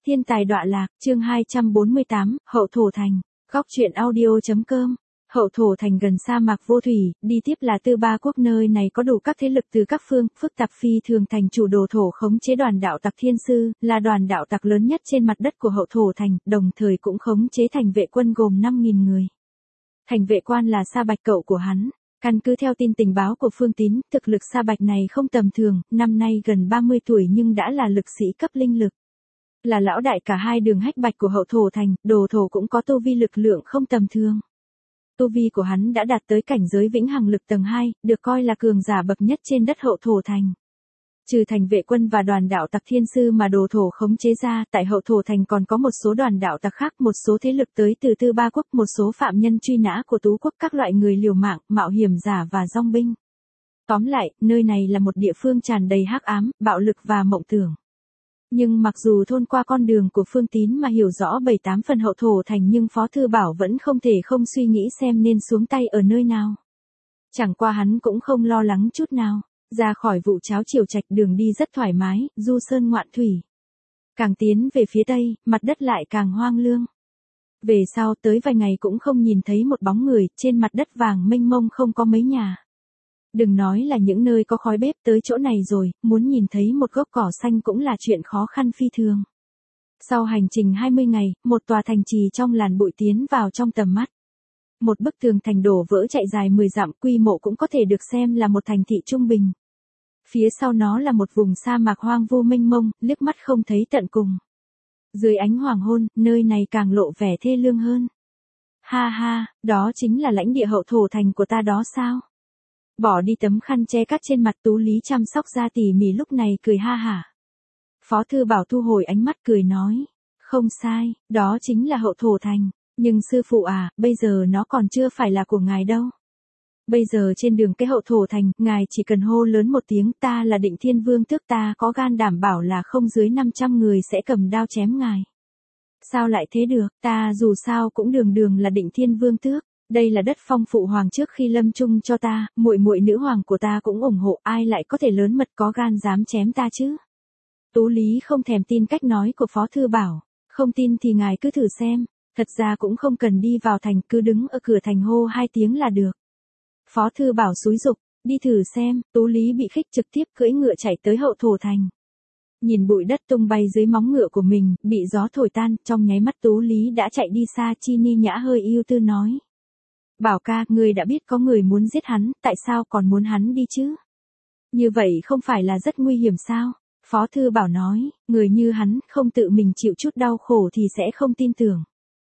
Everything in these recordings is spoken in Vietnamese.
Thiên tài đọa lạc, chương 248, Hậu Thổ Thành. Góc truyện audio.com. Hậu Thổ Thành gần sa mạc vô thủy, đi tiếp là Tư Ba Quốc, nơi này có đủ các thế lực từ các phương, phức tạp phi thường. Thành chủ đồ thổ khống chế đoàn đạo tặc Thiên Sư, là đoàn đạo tặc lớn nhất trên mặt đất của Hậu Thổ Thành, đồng thời cũng khống chế thành vệ quân gồm 5.000 người. Thành vệ quan là Sa Bạch cậu của hắn. Căn cứ theo tin tình báo của Phương Tín, thực lực Sa Bạch này không tầm thường, năm nay gần 30 tuổi nhưng đã là lực sĩ cấp linh lực. Là lão đại cả hai đường hách bạch của Hậu Thổ Thành, đồ thổ cũng có tu vi lực lượng không tầm thường. Tu vi của hắn đã đạt tới cảnh giới vĩnh hằng lực tầng 2, được coi là cường giả bậc nhất trên đất Hậu Thổ Thành. Trừ thành vệ quân và đoàn đạo tặc Thiên Sư mà đồ thổ khống chế ra, tại Hậu Thổ Thành còn có một số đoàn đạo tặc khác, một số thế lực tới từ Tư Ba Quốc, một số phạm nhân truy nã của Tú Quốc, các loại người liều mạng, mạo hiểm giả và dong binh. Tóm lại, nơi này là một địa phương tràn đầy hắc ám, bạo lực và mộng tưởng. Nhưng mặc dù thôn qua con đường của Phương Tín mà hiểu rõ 7-8 phần Hậu Thổ Thành, nhưng Phó Thư Bảo vẫn không thể không suy nghĩ xem nên xuống tay ở nơi nào. Chẳng qua hắn cũng không lo lắng chút nào. Ra khỏi vụ cháo chiều trạch, đường đi rất thoải mái, du sơn ngoạn thủy. Càng tiến về phía tây, mặt đất lại càng hoang lương. Về sau tới vài ngày cũng không nhìn thấy một bóng người, trên mặt đất vàng mênh mông không có mấy nhà. Đừng nói là những nơi có khói bếp, tới chỗ này rồi, muốn nhìn thấy một gốc cỏ xanh cũng là chuyện khó khăn phi thường. Sau hành trình 20 ngày, một tòa thành trì trong làn bụi tiến vào trong tầm mắt. Một bức tường thành đổ vỡ chạy dài 10 dặm, quy mô cũng có thể được xem là một thành thị trung bình. Phía sau nó là một vùng sa mạc hoang vu mênh mông, liếc mắt không thấy tận cùng. Dưới ánh hoàng hôn, nơi này càng lộ vẻ thê lương hơn. Ha ha, đó chính là lãnh địa Hậu Thổ Thành của ta đó sao? Bỏ đi tấm khăn che cắt trên mặt, Tú Lý chăm sóc da tỉ mỉ lúc này cười ha hả. Phó Thư Bảo thu hồi ánh mắt cười nói, không sai, đó chính là Hậu Thổ Thành. Nhưng sư phụ à, bây giờ nó còn chưa phải là của ngài đâu. Bây giờ trên đường cái Hậu Thổ Thành, ngài chỉ cần hô lớn một tiếng, ta là Định Thiên Vương Tước, ta có gan đảm bảo là không dưới 500 người sẽ cầm đao chém ngài. Sao lại thế được, ta dù sao cũng đường là Định Thiên Vương Tước. Đây là đất phong phụ hoàng trước khi lâm chung cho ta, muội muội nữ hoàng của ta cũng ủng hộ, ai lại có thể lớn mật có gan dám chém ta chứ? Tú Lý không thèm tin cách nói của Phó Thư Bảo, không tin thì ngài cứ thử xem. Thật ra cũng không cần đi vào thành, cứ đứng ở cửa thành hô 2 tiếng là được. Phó Thư Bảo xúi giục, đi thử xem. Tú Lý bị khích, trực tiếp cưỡi ngựa chạy tới Hậu Thổ Thành. Nhìn bụi đất tung bay dưới móng ngựa của mình, bị gió thổi tan, trong nháy mắt Tú Lý đã chạy đi xa. Chi Ni Nhã hơi ưu tư nói. Bảo ca, người đã biết có người muốn giết hắn, tại sao còn muốn hắn đi chứ? Như vậy không phải là rất nguy hiểm sao? Phó Thư Bảo nói, người như hắn, không tự mình chịu chút đau khổ thì sẽ không tin tưởng.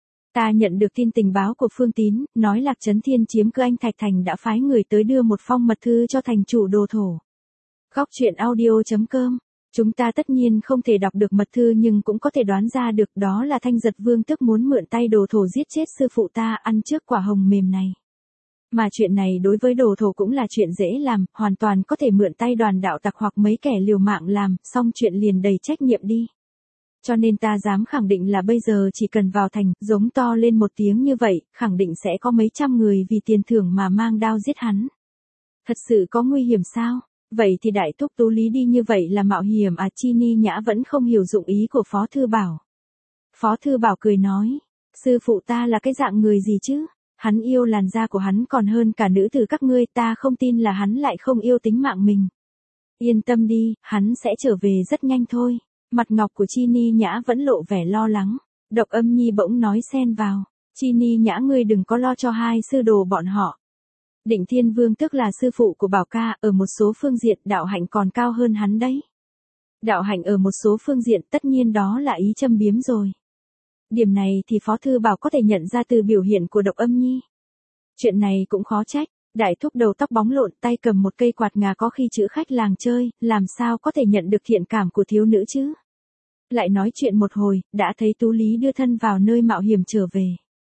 Ta nhận được tin tình báo của Phương Tín, nói Lạc Trấn Thiên chiếm cứ Anh Thạch Thành đã phái người tới đưa một phong mật thư cho thành chủ đồ thổ. Góc truyện audio.com. Chúng ta tất nhiên không thể đọc được mật thư nhưng cũng có thể đoán ra được đó là Thanh Giật Vương Tước muốn mượn tay đồ thổ giết chết sư phụ ta, ăn trước quả hồng mềm này. Mà chuyện này đối với đồ thổ cũng là chuyện dễ làm, hoàn toàn có thể mượn tay đoàn đạo tặc hoặc mấy kẻ liều mạng làm, xong chuyện liền đầy trách nhiệm đi. Cho nên ta dám khẳng định là bây giờ chỉ cần vào thành, giống to lên một tiếng như vậy, khẳng định sẽ có mấy trăm người vì tiền thưởng mà mang đao giết hắn. Thật sự có nguy hiểm sao? Vậy thì đại thúc Tú Lý đi như vậy là mạo hiểm à? Chi Ni Nhã vẫn không hiểu dụng ý của Phó Thư Bảo. Phó Thư Bảo cười nói, sư phụ ta là cái dạng người gì chứ? Hắn yêu làn da của hắn còn hơn cả nữ tử các ngươi, ta không tin là hắn lại không yêu tính mạng mình. Yên tâm đi, hắn sẽ trở về rất nhanh thôi. Mặt ngọc của Chi Ni Nhã vẫn lộ vẻ lo lắng. Độc Âm Nhi bỗng nói xen vào, Chi Ni Nhã ngươi đừng có lo cho hai sư đồ bọn họ. Định Thiên Vương Tước là sư phụ của Bảo ca, ở một số phương diện đạo hạnh còn cao hơn hắn đấy. Đạo hạnh ở một số phương diện tất nhiên đó là ý châm biếm rồi. Điểm này thì Phó Thư Bảo có thể nhận ra từ biểu hiện của Độc Âm Nhi. Chuyện này cũng khó trách, đại thúc đầu tóc bóng lộn, tay cầm một cây quạt ngà có khi chữ khách làng chơi, làm sao có thể nhận được thiện cảm của thiếu nữ chứ? Lại nói chuyện một hồi, đã thấy Tú Lý đưa thân vào nơi mạo hiểm trở về.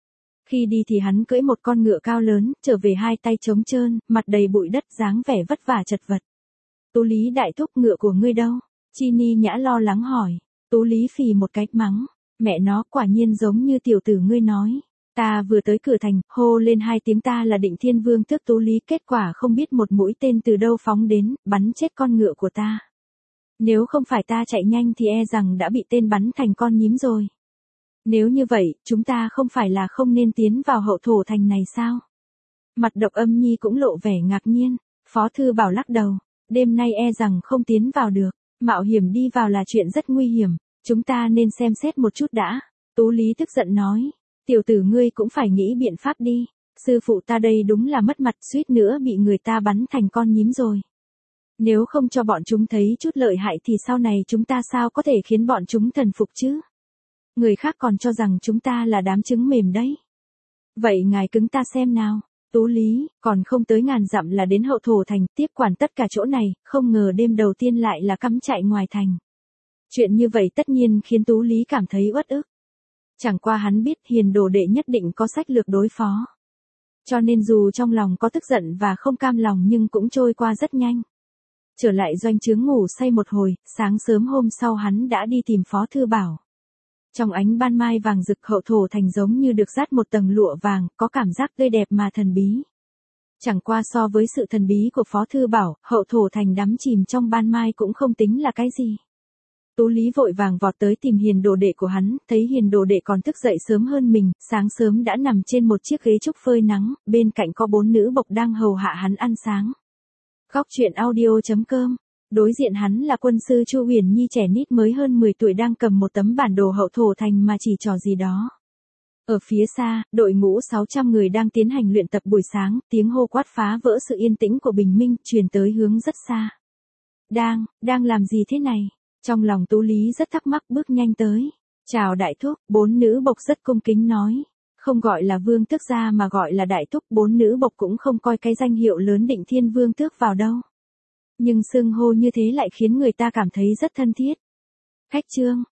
Khi đi thì hắn cưỡi một con ngựa cao lớn, trở về hai tay trống trơn, mặt đầy bụi đất, dáng vẻ vất vả chật vật. Tú Lý đại thúc, ngựa của ngươi đâu? Chi Ni Nhã lo lắng hỏi. Tú Lý phì một cái mắng, mẹ nó, quả nhiên giống như tiểu tử ngươi nói. Ta vừa tới cửa thành, hô lên 2 tiếng ta là Định Thiên Vương Tước Tú Lý, kết quả không biết một mũi tên từ đâu phóng đến, bắn chết con ngựa của ta. Nếu không phải ta chạy nhanh thì e rằng đã bị tên bắn thành con nhím rồi. Nếu như vậy, chúng ta không phải là không nên tiến vào hậu thổ thành này sao? Mặt Độc Âm Nhi cũng lộ vẻ ngạc nhiên, Phó Thư Bảo lắc đầu, đêm nay e rằng không tiến vào được, mạo hiểm đi vào là chuyện rất nguy hiểm, chúng ta nên xem xét một chút đã. Tú Lý tức giận nói, tiểu tử ngươi cũng phải nghĩ biện pháp đi, sư phụ ta đây đúng là mất mặt suýt nữa bị người ta bắn thành con nhím rồi. Nếu không cho bọn chúng thấy chút lợi hại thì sau này chúng ta sao có thể khiến bọn chúng thần phục chứ? Người khác còn cho rằng chúng ta là đám trứng mềm đấy. Vậy ngài cứng ta xem nào. Tú Lý, còn không tới ngàn dặm là đến hậu thổ thành, tiếp quản tất cả chỗ này, không ngờ đêm đầu tiên lại là cắm trại ngoài thành. Chuyện như vậy tất nhiên khiến Tú Lý cảm thấy uất ức. Chẳng qua hắn biết Hiền Đồ Đệ nhất định có sách lược đối phó. Cho nên dù trong lòng có tức giận và không cam lòng nhưng cũng trôi qua rất nhanh. Trở lại doanh trướng ngủ say một hồi, sáng sớm hôm sau hắn đã đi tìm Phó Thư Bảo. Trong ánh ban mai vàng rực hậu thổ thành giống như được dát một tầng lụa vàng, có cảm giác tươi đẹp mà thần bí. Chẳng qua so với sự thần bí của Phó Thư Bảo, hậu thổ thành đắm chìm trong ban mai cũng không tính là cái gì. Tú Lý vội vàng vọt tới tìm Hiền Đồ Đệ của hắn, thấy Hiền Đồ Đệ còn thức dậy sớm hơn mình, sáng sớm đã nằm trên một chiếc ghế trúc phơi nắng, bên cạnh có 4 nữ bộc đang hầu hạ hắn ăn sáng. Góc truyện audio.com. Đối diện hắn là quân sư Chu Huyền Nhi trẻ nít mới hơn 10 tuổi đang cầm một tấm bản đồ hậu thổ thành mà chỉ trò gì đó. Ở phía xa, đội ngũ 600 người đang tiến hành luyện tập buổi sáng, tiếng hô quát phá vỡ sự yên tĩnh của bình minh, truyền tới hướng rất xa. Đang làm gì thế này? Trong lòng Tú Lý rất thắc mắc bước nhanh tới. Chào đại thúc, 4 nữ bộc rất cung kính nói. Không gọi là vương tước gia mà gọi là đại thúc, 4 nữ bộc cũng không coi cái danh hiệu lớn Định Thiên Vương tước vào đâu. Nhưng xưng hô như thế lại khiến người ta cảm thấy rất thân thiết. Khách Trương,